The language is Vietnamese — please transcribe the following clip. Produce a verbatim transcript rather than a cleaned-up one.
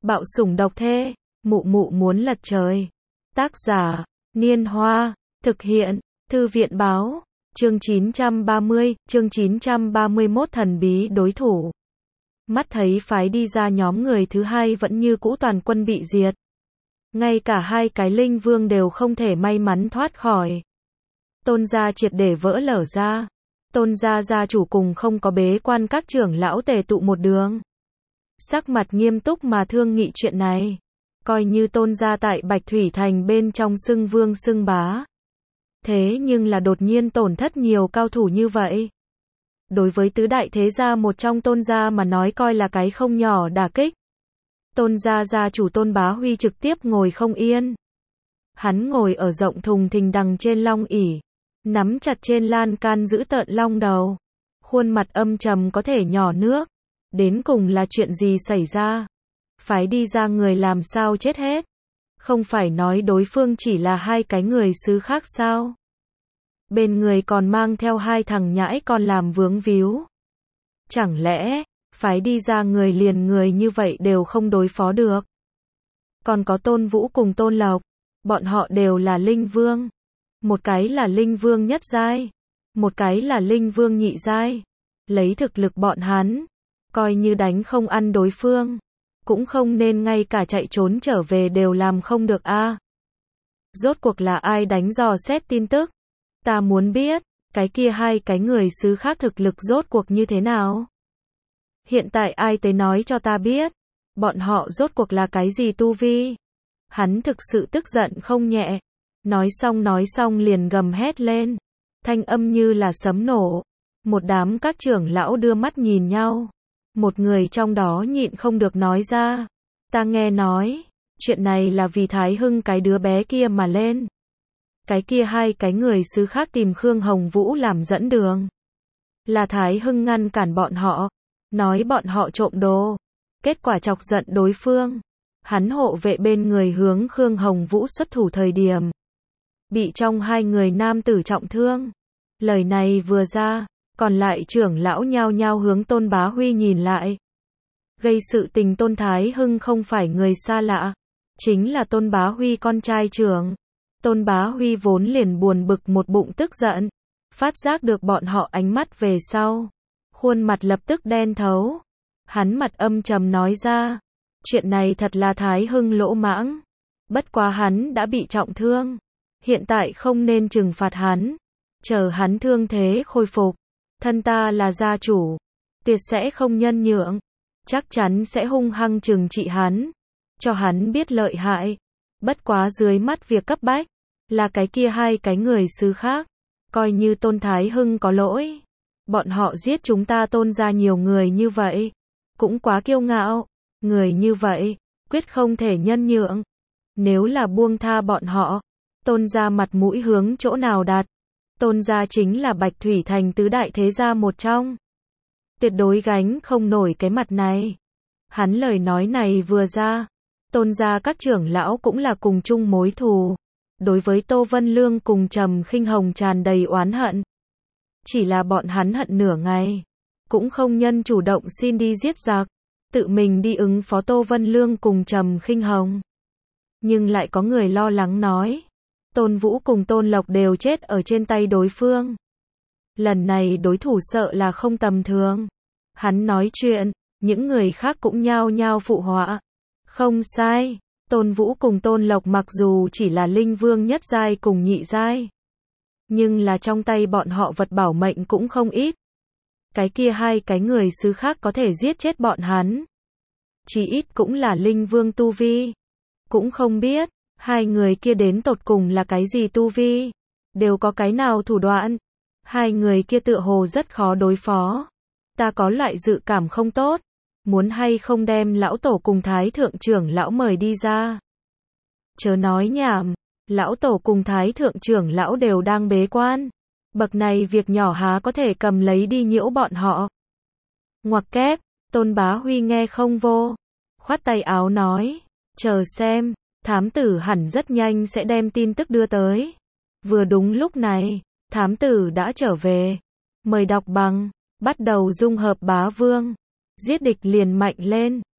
Bạo sủng độc thê, mụ mụ muốn lật trời. Tác giả, Niên Hoa, thực hiện, Thư viện báo, chương chín trăm ba mươi, chương chín trăm ba mươi mốt thần bí đối thủ. Mắt thấy phái đi ra nhóm người thứ hai vẫn như cũ toàn quân bị diệt. Ngay cả hai cái linh vương đều không thể may mắn thoát khỏi. Tôn gia triệt để vỡ lở ra. Tôn gia gia chủ cùng không có bế quan các trưởng lão tề tụ một đường. Sắc mặt nghiêm túc mà thương nghị chuyện này. Coi như tôn gia tại Bạch Thủy Thành bên trong xưng vương xưng bá. Thế nhưng là đột nhiên tổn thất nhiều cao thủ như vậy. Đối với tứ đại thế gia một trong tôn gia mà nói coi là cái không nhỏ đả kích. Tôn gia gia chủ Tôn Bá Huy trực tiếp ngồi không yên. Hắn ngồi ở rộng thùng thình đằng trên long ỷ, nắm chặt trên lan can giữ tợn long đầu. Khuôn mặt âm trầm có thể nhỏ nước. Đến cùng là chuyện gì xảy ra? Phái đi ra người làm sao chết hết? Không phải nói đối phương chỉ là hai cái người xứ khác sao? Bên người còn mang theo hai thằng nhãi con làm vướng víu. Chẳng lẽ, phái đi ra người liền người như vậy đều không đối phó được? Còn có Tôn Vũ cùng Tôn Lộc, bọn họ đều là linh vương. Một cái là linh vương nhất giai, một cái là linh vương nhị giai. Lấy thực lực bọn hắn, coi như đánh không ăn đối phương, cũng không nên ngay cả chạy trốn trở về đều làm không được a. À, rốt cuộc là ai đánh dò xét tin tức? Ta muốn biết, cái kia hai cái người xứ khác thực lực rốt cuộc như thế nào? Hiện tại ai tới nói cho ta biết, bọn họ rốt cuộc là cái gì tu vi? Hắn thực sự tức giận không nhẹ. Nói xong nói xong liền gầm hét lên. Thanh âm như là sấm nổ. Một đám các trưởng lão đưa mắt nhìn nhau. Một người trong đó nhịn không được nói ra. Ta nghe nói, chuyện này là vì Thái Hưng cái đứa bé kia mà lên. Cái kia hai cái người xứ khác tìm Khương Hồng Vũ làm dẫn đường. Là Thái Hưng ngăn cản bọn họ. Nói bọn họ trộm đồ. Kết quả chọc giận đối phương. Hắn hộ vệ bên người hướng Khương Hồng Vũ xuất thủ thời điểm. Bị trong hai người nam tử trọng thương. Lời này vừa ra, còn lại trưởng lão nhao nhao hướng Tôn Bá Huy nhìn lại. Gây sự tình Tôn Thái Hưng không phải người xa lạ. Chính là Tôn Bá Huy con trai trưởng. Tôn Bá Huy vốn liền buồn bực một bụng tức giận. Phát giác được bọn họ ánh mắt về sau. Khuôn mặt lập tức đen thấu. Hắn mặt âm trầm nói ra. Chuyện này thật là Thái Hưng lỗ mãng. Bất quá hắn đã bị trọng thương. Hiện tại không nên trừng phạt hắn. Chờ hắn thương thế khôi phục. Thân ta là gia chủ. Tuyệt sẽ không nhân nhượng. Chắc chắn sẽ hung hăng trừng trị hắn. Cho hắn biết lợi hại. Bất quá dưới mắt việc cấp bách. Là cái kia hai cái người xứ khác. Coi như Tôn Thái Hưng có lỗi. Bọn họ giết chúng ta Tôn ra nhiều người như vậy. Cũng quá kiêu ngạo. Người như vậy, quyết không thể nhân nhượng. Nếu là buông tha bọn họ, Tôn gia mặt mũi hướng chỗ nào đặt? Tôn gia chính là Bạch Thủy Thành tứ đại thế gia một trong. Tuyệt đối gánh không nổi cái mặt này. Hắn lời nói này vừa ra, Tôn gia các trưởng lão cũng là cùng chung mối thù. Đối với Tô Vân Lương cùng Trầm Khinh Hồng tràn đầy oán hận. Chỉ là bọn hắn hận nửa ngày, cũng không nhân chủ động xin đi giết giặc. Tự mình đi ứng phó Tô Vân Lương cùng Trầm Khinh Hồng. Nhưng lại có người lo lắng nói. Tôn Vũ cùng Tôn Lộc đều chết ở trên tay đối phương. Lần này đối thủ sợ là không tầm thường. Hắn nói chuyện, những người khác cũng nhao nhao phụ họa. Không sai, Tôn Vũ cùng Tôn Lộc mặc dù chỉ là linh vương nhất giai cùng nhị giai. Nhưng là trong tay bọn họ vật bảo mệnh cũng không ít. Cái kia hai cái người xứ khác có thể giết chết bọn hắn. Chỉ ít cũng là linh vương tu vi. Cũng không biết, hai người kia đến tột cùng là cái gì tu vi. Đều có cái nào thủ đoạn. Hai người kia tựa hồ rất khó đối phó. Ta có loại dự cảm không tốt. Muốn hay không đem lão tổ cùng thái thượng trưởng lão mời đi ra. Chớ nói nhảm, lão tổ cùng thái thượng trưởng lão đều đang bế quan. Bậc này việc nhỏ há có thể cầm lấy đi nhiễu bọn họ. Ngoặc kép, Tôn Bá Huy nghe không vô. Khoát tay áo nói, chờ xem, thám tử hẳn rất nhanh sẽ đem tin tức đưa tới. Vừa đúng lúc này, thám tử đã trở về. Mời đọc bằng, bắt đầu dung hợp bá vương. Giết địch liền mạnh lên.